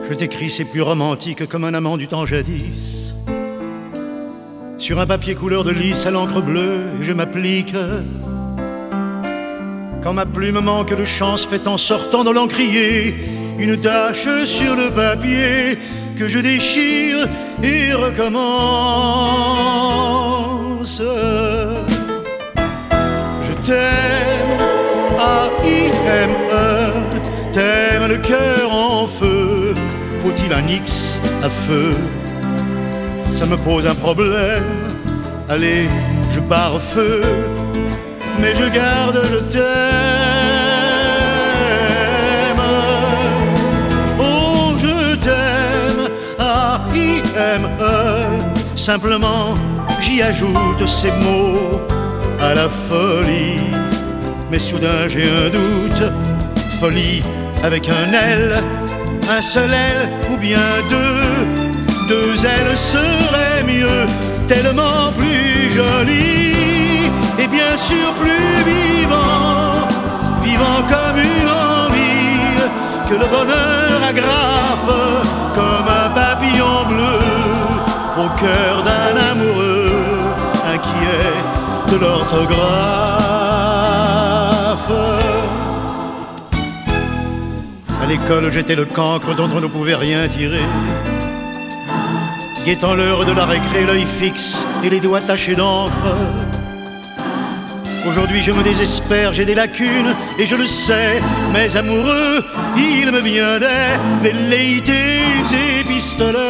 Je t'écris, c'est plus romantique comme un amant du temps jadis. Sur un papier couleur de lys à l'encre bleue, je m'applique. Quand ma plume manque de chance, fait en sortant de l'encrier une tache sur le papier que je déchire et recommence. Je t'aime, A-I-M-E, t'aimes le cœur en feu. Faut-il un X à feu? Ça me pose un problème. Allez, je pars au feu, mais je garde le thème. Oh, je t'aime, A-I-M-E. Simplement, j'y ajoute ces mots à la folie. Mais soudain j'ai un doute. Folie avec un L, un seul L ou bien deux ailes serait mieux, tellement plus joli et bien sûr plus vivant, vivant comme une envie que le bonheur agrafe comme un papillon bleu au cœur d'un amoureux inquiet de l'orthographe. À l'école, j'étais le cancre dont on ne pouvait rien tirer. Guettant l'heure de la récré, l'œil fixe et les doigts tachés d'encre. Aujourd'hui je me désespère, j'ai des lacunes et je le sais, mais amoureux, il me vient des velléités épistolaires.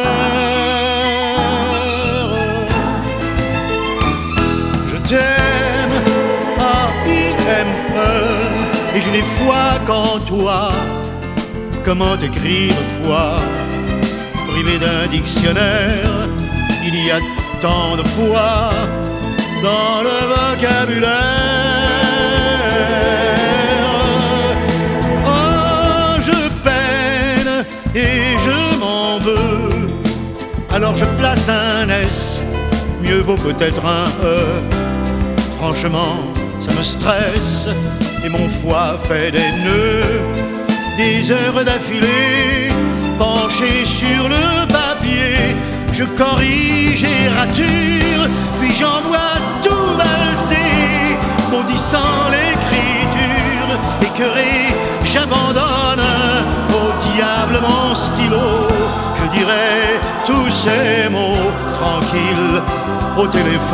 Je t'aime, A-I-M-E, et je n'ai foi qu'en toi. Comment écrire foi? Privé d'un dictionnaire, il y a tant de fois dans le vocabulaire. Oh, je peine et je m'en veux, alors je place un S, mieux vaut peut-être un E. Franchement, ça me stresse et mon foie fait des nœuds. Des heures d'affilée, penché sur le papier, je corrige et rature, puis j'envoie tout valser, maudissant l'écriture, écœuré, j'abandonne au diable mon stylo. Je dirai tous ces mots tranquilles au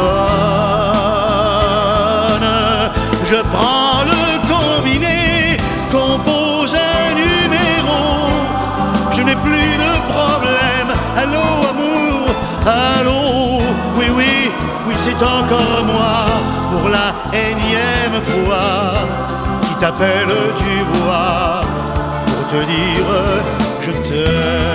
téléphone. Je prends le combiné, compose un numéro. Je n'ai plus de problème. Allô amour, allô, oui, oui, oui, c'est encore moi pour la énième fois qui t'appelle, tu vois, pour te dire je t'aime.